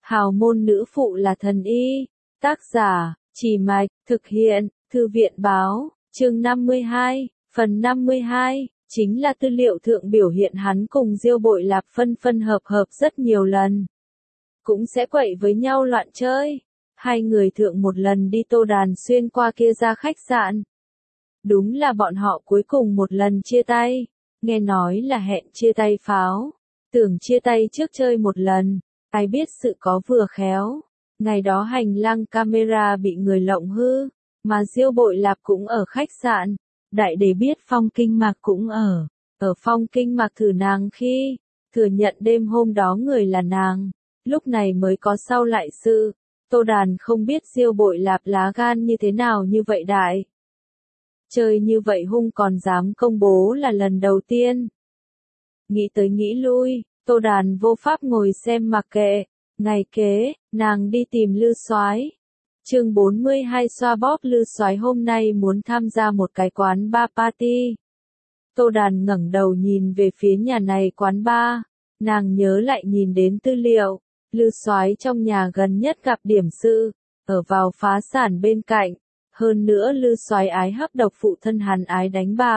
Hào môn nữ phụ là thần y. Tác giả, Chỉ Mạch, thực hiện, Thư viện Báo, chương 52, phần 52, chính là tư liệu thượng biểu hiện hắn cùng Diêu Bội Lạp phân phân hợp hợp rất nhiều lần. Cũng sẽ quậy với nhau loạn chơi. Hai người thượng một lần đi Tô Đàn xuyên qua kia ra khách sạn. Đúng là bọn họ cuối cùng một lần chia tay. Nghe nói là hẹn chia tay pháo. Tưởng chia tay trước chơi một lần. Ai biết sự có vừa khéo. Ngày đó hành lang camera bị người lộng hư. Mà Diêu Bội Lạp cũng ở khách sạn. Đại đế biết Phong Kinh Mạc cũng ở. Ở Phong Kinh Mạc thử nàng khi. Thừa nhận đêm hôm đó người là nàng. Lúc này mới có sau lại sự. Tô Đàn không biết Diêu Bội Lạp lá gan như thế nào như vậy đại. Chơi như vậy hung còn dám công bố là lần đầu tiên. Nghĩ tới nghĩ lui, Tô Đàn vô pháp ngồi xem mặc kệ. Ngày kế, nàng đi tìm Lư Soái. Chương 42 xoa bóp Lư Soái hôm nay muốn tham gia một cái quán bar party. Tô Đàn ngẩng đầu nhìn về phía nhà này quán bar. Nàng nhớ lại nhìn đến tư liệu. Lư Soái trong nhà gần nhất gặp điểm sự, ở vào phá sản bên cạnh. Hơn nữa Lư Soái ái hấp độc phụ thân hắn ái đánh bạc.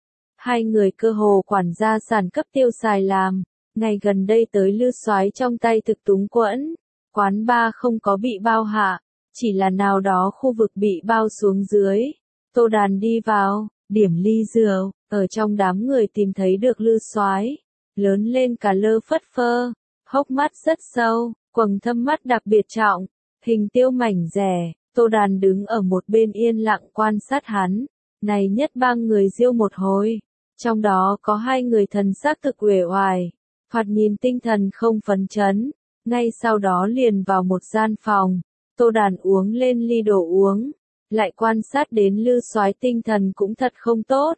Hai người cơ hồ quản gia sản cấp tiêu xài làm. Ngày gần đây tới Lư Soái trong tay thực túng quẫn. Quán bar không có bị bao hạ, chỉ là nào đó khu vực bị bao xuống dưới. Tô Đàn đi vào, điểm ly rượu, ở trong đám người tìm thấy được Lư Soái, lớn lên cả lơ phất phơ. Hốc mắt rất sâu, quầng thâm mắt đặc biệt trọng, hình tiêu mảnh rẻ. Tô Đàn đứng ở một bên yên lặng quan sát hắn. Này nhất ba người Diêu một hồi, trong đó có hai người thần sắc thực uể oải, thoạt nhìn tinh thần không phấn chấn. Ngay sau đó liền vào một gian phòng, Tô Đàn uống lên ly đồ uống, lại quan sát đến Lư Soái tinh thần cũng thật không tốt.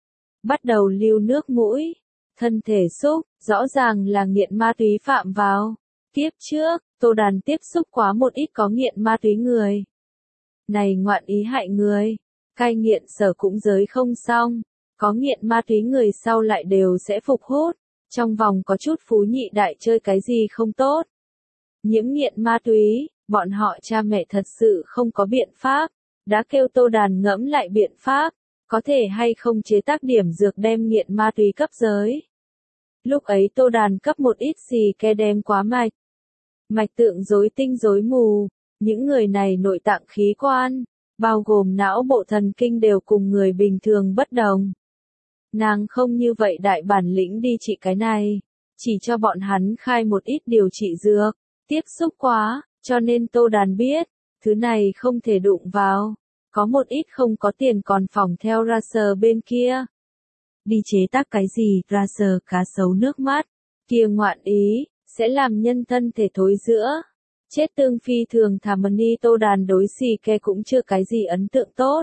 Bắt đầu lưu nước mũi, thân thể xúc, rõ ràng là nghiện ma túy phạm vào. Tiếp trước, Tô Đàn tiếp xúc quá một ít có nghiện ma túy người. Này ngoạn ý hại người, cai nghiện sở cũng giới không xong, có nghiện ma túy người sau lại đều sẽ phục hút, trong vòng có chút phú nhị đại chơi cái gì không tốt. Nhiễm nghiện ma túy, bọn họ cha mẹ thật sự không có biện pháp, đã kêu Tô Đàn ngẫm lại biện pháp, có thể hay không chế tác điểm dược đem nghiện ma túy cấp giới. Lúc ấy Tô Đàn cấp một ít xì ke đem quá mạch. Mạch tượng rối tinh rối mù, những người này nội tạng khí quan, bao gồm não bộ thần kinh đều cùng người bình thường bất đồng. Nàng không như vậy đại bản lĩnh đi trị cái này, chỉ cho bọn hắn khai một ít điều trị dược, tiếp xúc quá, cho nên Tô Đàn biết, thứ này không thể đụng vào, có một ít không có tiền còn phỏng theo ra sờ bên kia. Đi chế tác cái gì ra sờ cá sấu nước mắt, kia ngoạn ý, sẽ làm nhân thân thể thối giữa. Chết tương phi thường thảm ni. Tô Đàn đối xì ke cũng chưa cái gì ấn tượng tốt.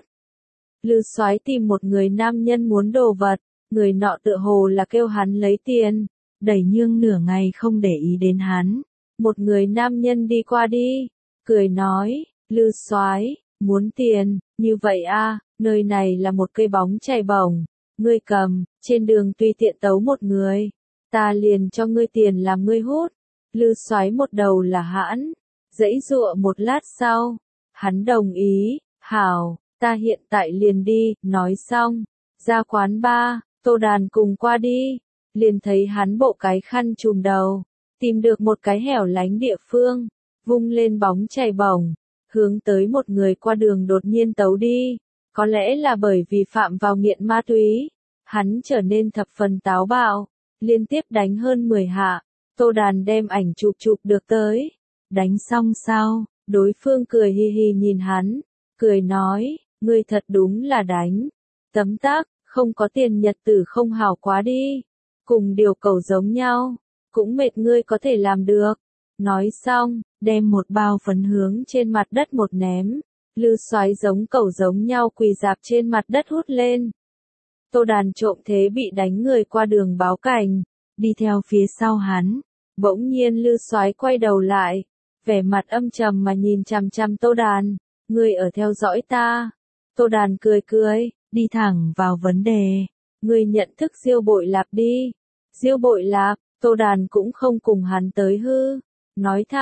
Lư Soái tìm một người nam nhân muốn đồ vật, người nọ tựa hồ là kêu hắn lấy tiền, đẩy nhương nửa ngày không để ý đến hắn. Một người nam nhân đi qua đi, cười nói, Lư Soái, muốn tiền, như vậy a, nơi này là một cây bóng chảy bổng, ngươi cầm, trên đường tùy tiện tấu một người, ta liền cho ngươi tiền làm ngươi hút. Lư Soái một đầu là hãn, giãy giụa một lát sau, hắn đồng ý, hảo, ta hiện tại liền đi, nói xong, ra quán bar, Tô Đàn cùng qua đi, liền thấy hắn bộ cái khăn trùm đầu, tìm được một cái hẻo lánh địa phương, vung lên bóng chảy bổng, hướng tới một người qua đường đột nhiên tấu đi, có lẽ là bởi vì phạm vào nghiện ma túy, hắn trở nên thập phần táo bạo, liên tiếp đánh hơn 10 hạ. Tô Đàn đem ảnh chụp được tới. Đánh xong sao, đối phương cười hi hi nhìn hắn, cười nói, ngươi thật đúng là đánh. Tấm tắc, không có tiền nhật tử không hảo quá đi. Cùng điều cầu giống nhau, cũng mệt ngươi có thể làm được. Nói xong, đem một bao phấn hướng trên mặt đất một ném. Lư Soái giống cẩu giống nhau quỳ dạp trên mặt đất hút lên. Tô Đàn trộm thế bị đánh người qua đường báo cảnh, đi theo phía sau hắn. Bỗng nhiên Lư Soái quay đầu lại, vẻ mặt âm trầm mà nhìn chằm chằm Tô Đàn, ngươi ở theo dõi ta. Tô Đàn cười cười, đi thẳng vào vấn đề, ngươi nhận thức Diêu Bội Lạp đi. Diêu Bội Lạp, Tô Đàn cũng không cùng hắn tới hư, nói thẳng,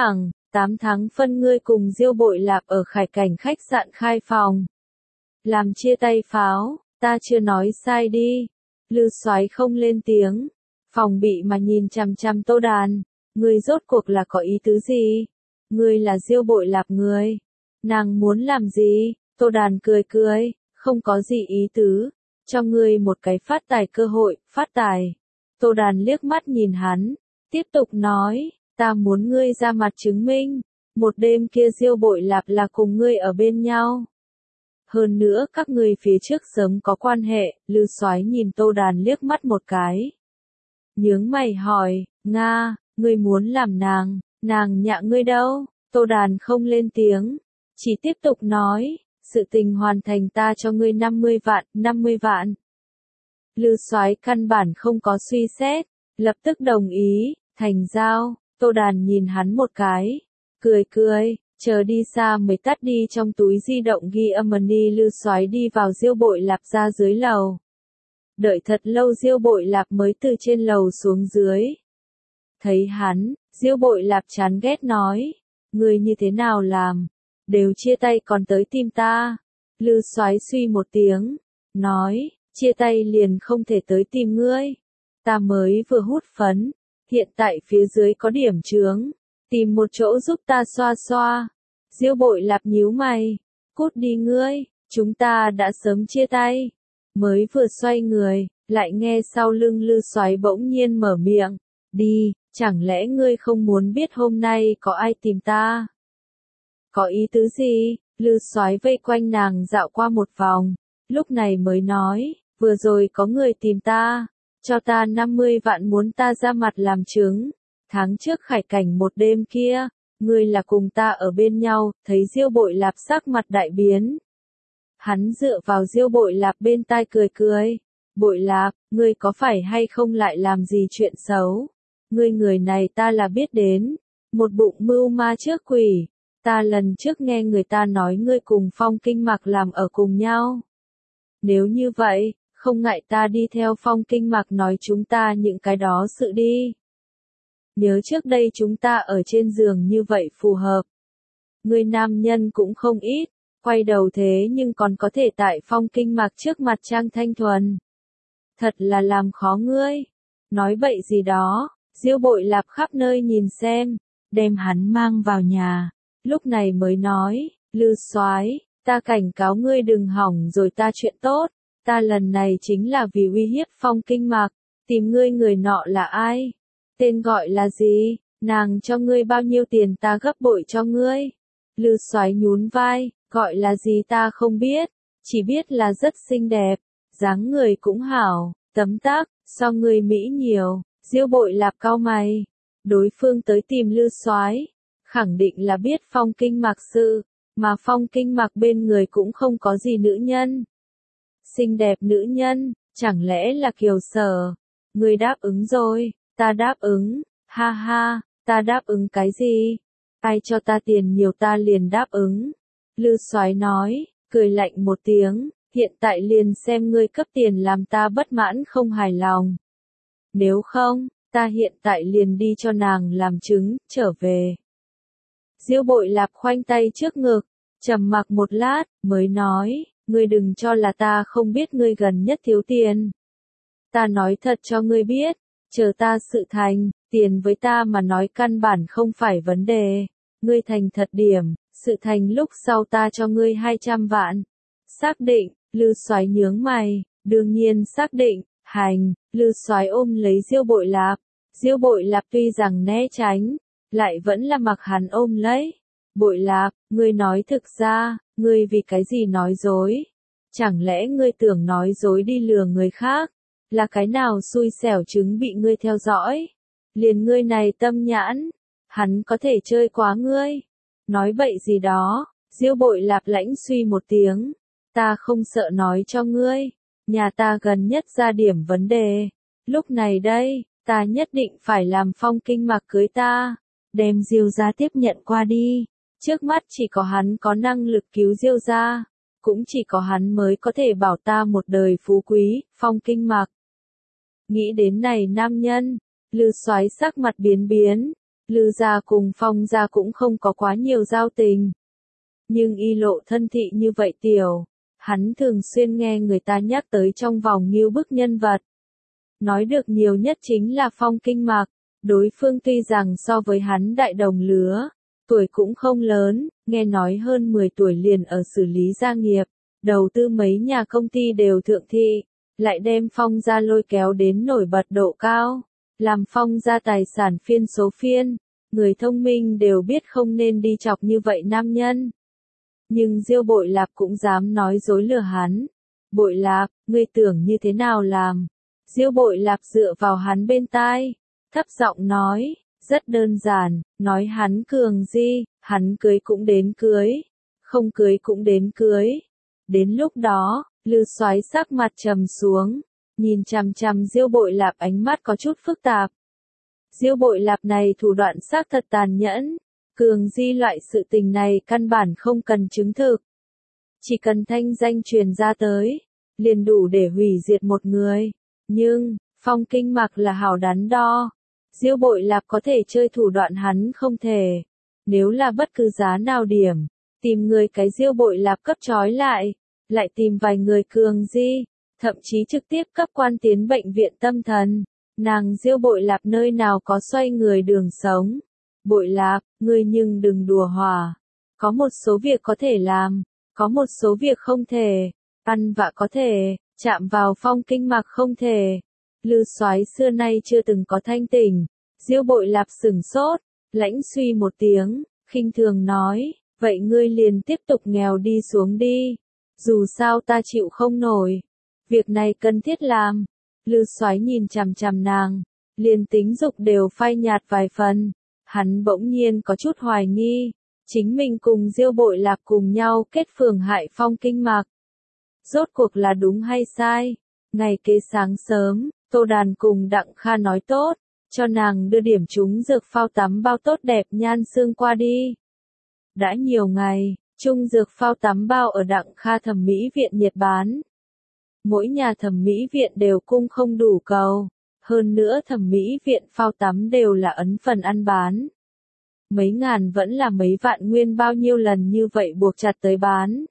8 tháng phân ngươi cùng Diêu Bội Lạp ở Khải Cảnh khách sạn khai phòng. Làm chia tay pháo, ta chưa nói sai đi. Lư Soái không lên tiếng, phòng bị mà nhìn chằm chằm Tô Đàn. Ngươi rốt cuộc là có ý tứ gì? Ngươi là Diêu Bội Lạp người. Nàng muốn làm gì? Tô Đàn cười cười, không có gì ý tứ. Cho ngươi một cái phát tài cơ hội, phát tài. Tô Đàn liếc mắt nhìn hắn, tiếp tục nói, ta muốn ngươi ra mặt chứng minh. Một đêm kia Diêu Bội Lạp là cùng ngươi ở bên nhau. Hơn nữa các ngươi phía trước sớm có quan hệ. Lư Soái nhìn Tô Đàn liếc mắt một cái. Nhướng mày hỏi, Nga, ngươi muốn làm nàng nhạ ngươi đâu? Tô Đàn không lên tiếng, chỉ tiếp tục nói, sự tình hoàn thành ta cho ngươi 50 vạn. Lư Soái căn bản không có suy xét, lập tức đồng ý, thành giao. Tô Đàn nhìn hắn một cái, cười cười, chờ đi xa mới tắt đi trong túi di động ghi âm money. Lư Soái đi vào Diêu Bội Lạp ra dưới lầu. Đợi thật lâu Diêu Bội Lạp mới từ trên lầu xuống dưới. Thấy hắn, Diêu Bội Lạp chán ghét nói, ngươi như thế nào làm, đều chia tay còn tới tìm ta. Lư Soái suy một tiếng, nói, chia tay liền không thể tới tìm ngươi. Ta mới vừa hút phấn, hiện tại phía dưới có điểm chướng, tìm một chỗ giúp ta xoa xoa. Diêu Bội Lạp nhíu mày, cút đi ngươi, chúng ta đã sớm chia tay. Mới vừa xoay người, lại nghe sau lưng Lư Soái bỗng nhiên mở miệng, đi, chẳng lẽ ngươi không muốn biết hôm nay có ai tìm ta? Có ý tứ gì? Lư Soái vây quanh nàng dạo qua một vòng, lúc này mới nói, vừa rồi có người tìm ta, cho ta 50 vạn muốn ta ra mặt làm chứng. Tháng trước Khải Cảnh một đêm kia, ngươi là cùng ta ở bên nhau. Thấy Diêu Bội Lạp sắc mặt đại biến. Hắn dựa vào Diêu Bội Lạp bên tai cười cười. Bội Lạp, ngươi có phải hay không lại làm gì chuyện xấu? Ngươi người này ta là biết đến. Một bụng mưu ma trước quỷ. Ta lần trước nghe người ta nói ngươi cùng Phong Kinh Mạc làm ở cùng nhau. Nếu như vậy, không ngại ta đi theo Phong Kinh Mạc nói chúng ta những cái đó sự đi. Nhớ trước đây chúng ta ở trên giường như vậy phù hợp. Ngươi nam nhân cũng không ít, quay đầu thế nhưng còn có thể tại Phong Kinh Mạc trước mặt trang thanh thuần. Thật là làm khó ngươi. Nói bậy gì đó, Diêu Bội Lạp khắp nơi nhìn xem, đem hắn mang vào nhà. Lúc này mới nói, Lư Soái, ta cảnh cáo ngươi đừng hỏng rồi ta chuyện tốt. Ta lần này chính là vì uy hiếp Phong Kinh Mạc. Tìm ngươi người nọ là ai? Tên gọi là gì? Nàng cho ngươi bao nhiêu tiền ta gấp bội cho ngươi. Lư Soái nhún vai, gọi là gì ta không biết. Chỉ biết là rất xinh đẹp, dáng người cũng hảo, tấm tắc, so ngươi Mỹ nhiều. Diêu Bội Lạp cau mày. Đối phương tới tìm Lư Soái, khẳng định là biết Phong Kinh Mạc sự, mà Phong Kinh Mạc bên người cũng không có gì nữ nhân. Xinh đẹp nữ nhân, chẳng lẽ là Kiều Sở? Ngươi đáp ứng rồi, ta đáp ứng, ha ha, ta đáp ứng cái gì? Ai cho ta tiền nhiều ta liền đáp ứng. Lư Soái nói, cười lạnh một tiếng, hiện tại liền xem ngươi cấp tiền làm ta bất mãn không hài lòng. Nếu không, ta hiện tại liền đi cho nàng làm chứng, trở về. Diêu Bội Lạp khoanh tay trước ngực, trầm mặc một lát, mới nói, ngươi đừng cho là ta không biết ngươi gần nhất thiếu tiền. Ta nói thật cho ngươi biết, chờ ta sự thành, tiền với ta mà nói căn bản không phải vấn đề. Ngươi thành thật điểm, sự thành lúc sau ta cho ngươi 200 vạn. Xác định, Lư Soái nhướng mày, đương nhiên xác định, hành. Lư Soái ôm lấy Diêu Bội Lạp. Diêu Bội Lạp tuy rằng né tránh, lại vẫn là mặc hắn ôm lấy. Bội Lạp, ngươi nói thực ra, ngươi vì cái gì nói dối? Chẳng lẽ ngươi tưởng nói dối đi lừa người khác? Là cái nào xui xẻo chứng bị ngươi theo dõi? Liền ngươi này tâm nhãn, hắn có thể chơi quá ngươi. Nói bậy gì đó, Diêu Bội Lạp lãnh suy một tiếng. Ta không sợ nói cho ngươi, nhà ta gần nhất ra điểm vấn đề. Lúc này đây, ta nhất định phải làm Phong Kinh Mạc cưới ta, đem Diêu gia tiếp nhận qua đi. Trước mắt chỉ có hắn có năng lực cứu Diêu gia, cũng chỉ có hắn mới có thể bảo ta một đời phú quý. Phong Kinh Mạc. Nghĩ đến này nam nhân, Lư Soái sắc mặt biến biến, Lư gia cùng Phong gia cũng không có quá nhiều giao tình. Nhưng Y Lộ thân thị như vậy tiểu, hắn thường xuyên nghe người ta nhắc tới trong vòng ngưu bức nhân vật. Nói được nhiều nhất chính là Phong Kinh Mạc, đối phương tuy rằng so với hắn đại đồng lứa, tuổi cũng không lớn, nghe nói hơn 10 tuổi liền ở xử lý gia nghiệp, đầu tư mấy nhà công ty đều thượng thị, lại đem Phong gia lôi kéo đến nổi bật độ cao, làm Phong gia tài sản phiên số phiên, người thông minh đều biết không nên đi chọc như vậy nam nhân. Nhưng Diêu Bội Lạp cũng dám nói dối lừa hắn. Bội Lạp, ngươi tưởng như thế nào làm? Diêu Bội Lạp dựa vào hắn bên tai, thấp giọng nói, rất đơn giản, nói hắn cường di, hắn cưới cũng đến cưới, không cưới cũng đến cưới. Đến lúc đó, Lư Soái sắc mặt trầm xuống, nhìn chằm chằm Diêu Bội Lạp ánh mắt có chút phức tạp. Diêu Bội Lạp này thủ đoạn xác thật tàn nhẫn, cường di loại sự tình này căn bản không cần chứng thực. Chỉ cần thanh danh truyền ra tới, liền đủ để hủy diệt một người. Nhưng, Phong Kinh Mạc là hảo đắn đo. Diêu Bội Lạp có thể chơi thủ đoạn hắn không thể. Nếu là bất cứ giá nào điểm, tìm người cái Diêu Bội Lạp cấp trói lại tìm vài người cường di, thậm chí trực tiếp cấp quan tiến bệnh viện tâm thần. Nàng Diêu Bội Lạp nơi nào có xoay người đường sống. Bội Lạp, ngươi nhưng đừng đùa hòa. Có một số việc có thể làm, có một số việc không thể. Ăn vạ có thể, chạm vào Phong Kinh Mạc không thể. Lư Soái xưa nay chưa từng có thanh tỉnh. Diêu Bội Lạp sửng sốt, lãnh suy một tiếng, khinh thường nói, vậy ngươi liền tiếp tục nghèo đi xuống đi. Dù sao ta chịu không nổi. Việc này cần thiết làm. Lư Soái nhìn chằm chằm nàng, liền tính dục đều phai nhạt vài phần. Hắn bỗng nhiên có chút hoài nghi, chính mình cùng Diêu Bội Lạp cùng nhau kết phường hại Phong Kinh Mạc. Rốt cuộc là đúng hay sai? Ngày kế sáng sớm, Tô Đàn cùng Đặng Kha nói tốt, cho nàng đưa điểm chúng dược phao tắm bao tốt đẹp nhan xương qua đi. Đã nhiều ngày, trung dược phao tắm bao ở Đặng Kha thẩm mỹ viện nhiệt bán. Mỗi nhà thẩm mỹ viện đều cung không đủ cầu. Hơn nữa thẩm mỹ viện phao tắm đều là ấn phần ăn bán. Mấy ngàn vẫn là mấy vạn nguyên bao nhiêu lần như vậy buộc chặt tới bán.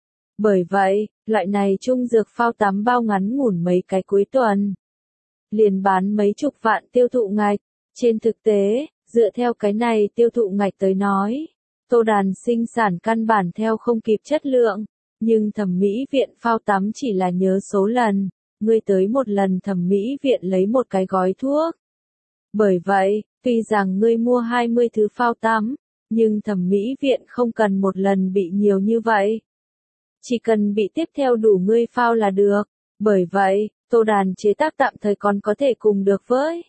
Bởi vậy, loại này trung dược phao tắm bao ngắn ngủn mấy cái cuối tuần. Liền bán mấy chục vạn tiêu thụ ngạch. Trên thực tế, dựa theo cái này tiêu thụ ngạch tới nói, Tô Đàn sinh sản căn bản theo không kịp chất lượng. Nhưng thẩm mỹ viện phao tắm chỉ là nhớ số lần. Ngươi tới một lần thẩm mỹ viện lấy một cái gói thuốc. Bởi vậy, tuy rằng ngươi mua 20 thứ phao tắm, nhưng thẩm mỹ viện không cần một lần bị nhiều như vậy. Chỉ cần bị tiếp theo đủ ngươi phao là được. Bởi vậy, Tô Đàn chế tác tạm thời còn có thể cùng được với.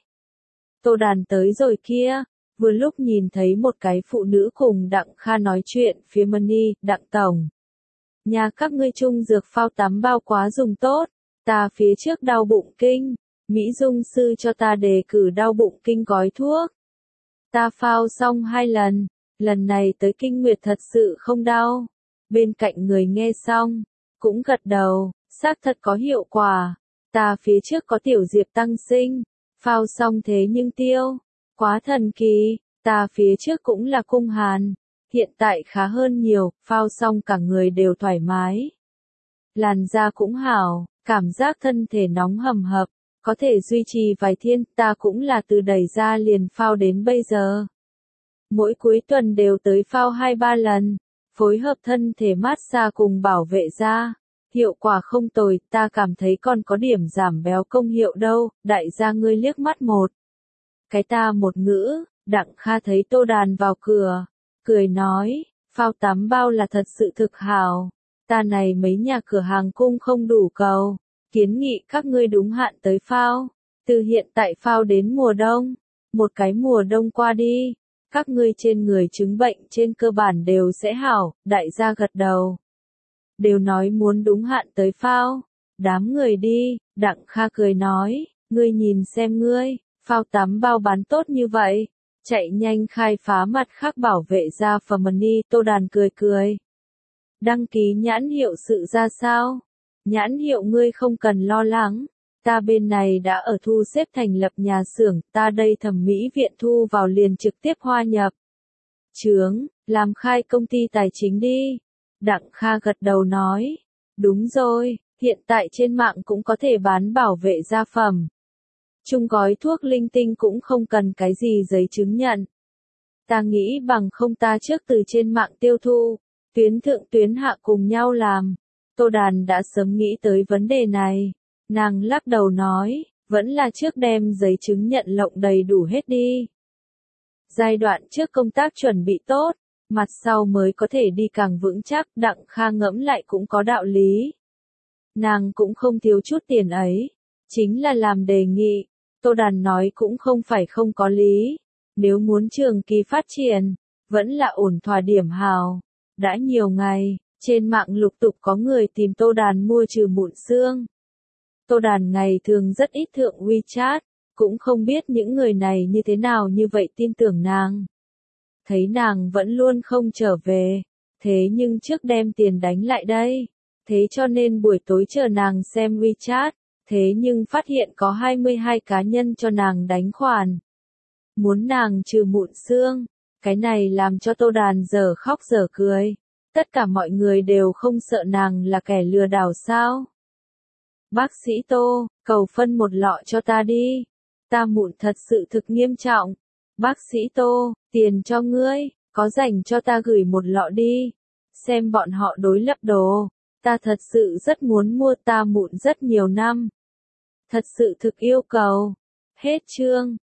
Tô Đàn tới rồi kia, vừa lúc nhìn thấy một cái phụ nữ cùng Đặng Kha nói chuyện phía Money, Đặng Tổng. Nhà các ngươi trung dược phao tắm bao quá dùng tốt. Ta phía trước đau bụng kinh, Mỹ Dung sư cho ta đề cử đau bụng kinh gói thuốc. Ta phao xong 2 lần, lần này tới kinh nguyệt thật sự không đau. Bên cạnh người nghe xong, cũng gật đầu, xác thật có hiệu quả. Ta phía trước có tiểu diệp tăng sinh, phao xong thế nhưng tiêu, quá thần kỳ. Ta phía trước cũng là cung hàn, hiện tại khá hơn nhiều, phao xong cả người đều thoải mái. Làn da cũng hảo. Cảm giác thân thể nóng hầm hập, có thể duy trì vài thiên, ta cũng là từ đẩy ra liền phao đến bây giờ. Mỗi cuối tuần đều tới phao 2-3 lần, phối hợp thân thể massage cùng bảo vệ da. Hiệu quả không tồi, ta cảm thấy còn có điểm giảm béo công hiệu đâu, đại gia ngươi liếc mắt một. Cái ta một ngữ, Đặng Kha thấy Tô Đàn vào cửa, cười nói, phao tắm bao là thật sự thực hảo. Ta này mấy nhà cửa hàng cung không đủ cầu, kiến nghị các ngươi đúng hạn tới phao, từ hiện tại phao đến mùa đông, một cái mùa đông qua đi, các ngươi trên người chứng bệnh trên cơ bản đều sẽ hảo, đại gia gật đầu. Đều nói muốn đúng hạn tới phao, đám người đi, Đặng Kha cười nói, ngươi nhìn xem ngươi, phao tắm bao bán tốt như vậy, chạy nhanh khai phá mặt khác bảo vệ da phẩm Money. Tô Đàn cười cười. Đăng ký nhãn hiệu sự ra sao? Nhãn hiệu ngươi không cần lo lắng. Ta bên này đã ở thu xếp thành lập nhà xưởng, ta đây thẩm mỹ viện thu vào liền trực tiếp hoa nhập. Chướng, làm khai công ty tài chính đi. Đặng Kha gật đầu nói. Đúng rồi, hiện tại trên mạng cũng có thể bán bảo vệ gia phẩm. Chung gói thuốc linh tinh cũng không cần cái gì giấy chứng nhận. Ta nghĩ bằng không ta trước từ trên mạng tiêu thụ, tuyến thượng tuyến hạ cùng nhau làm. Tô Đàn đã sớm nghĩ tới vấn đề này. Nàng lắc đầu nói, vẫn là trước đem giấy chứng nhận lộng đầy đủ hết đi. Giai đoạn trước công tác chuẩn bị tốt, mặt sau mới có thể đi càng vững chắc. Đặng Kha ngẫm lại cũng có đạo lý. Nàng cũng không thiếu chút tiền ấy, chính là làm đề nghị. Tô Đàn nói cũng không phải không có lý. Nếu muốn trường kỳ phát triển, vẫn là ổn thỏa điểm hào. Đã nhiều ngày, trên mạng lục tục có người tìm Tô Đàn mua trừ mụn xương. Tô Đàn ngày thường rất ít thượng WeChat, cũng không biết những người này như thế nào như vậy tin tưởng nàng. Thấy nàng vẫn luôn không trở về, thế nhưng trước đem tiền đánh lại đây. Thế cho nên buổi tối chờ nàng xem WeChat, thế nhưng phát hiện có 22 cá nhân cho nàng đánh khoản. Muốn nàng trừ mụn xương, cái này làm cho Tô Đàn giờ khóc giờ cười. Tất cả mọi người đều không sợ nàng là kẻ lừa đảo sao? Bác sĩ Tô, cầu phân một lọ cho ta đi. Ta mụn thật sự thực nghiêm trọng. Bác sĩ Tô, tiền cho ngươi, có rảnh cho ta gửi một lọ đi. Xem bọn họ đối lập đồ. Ta thật sự rất muốn mua, ta mụn rất nhiều năm. Thật sự thực yêu cầu. Hết chương.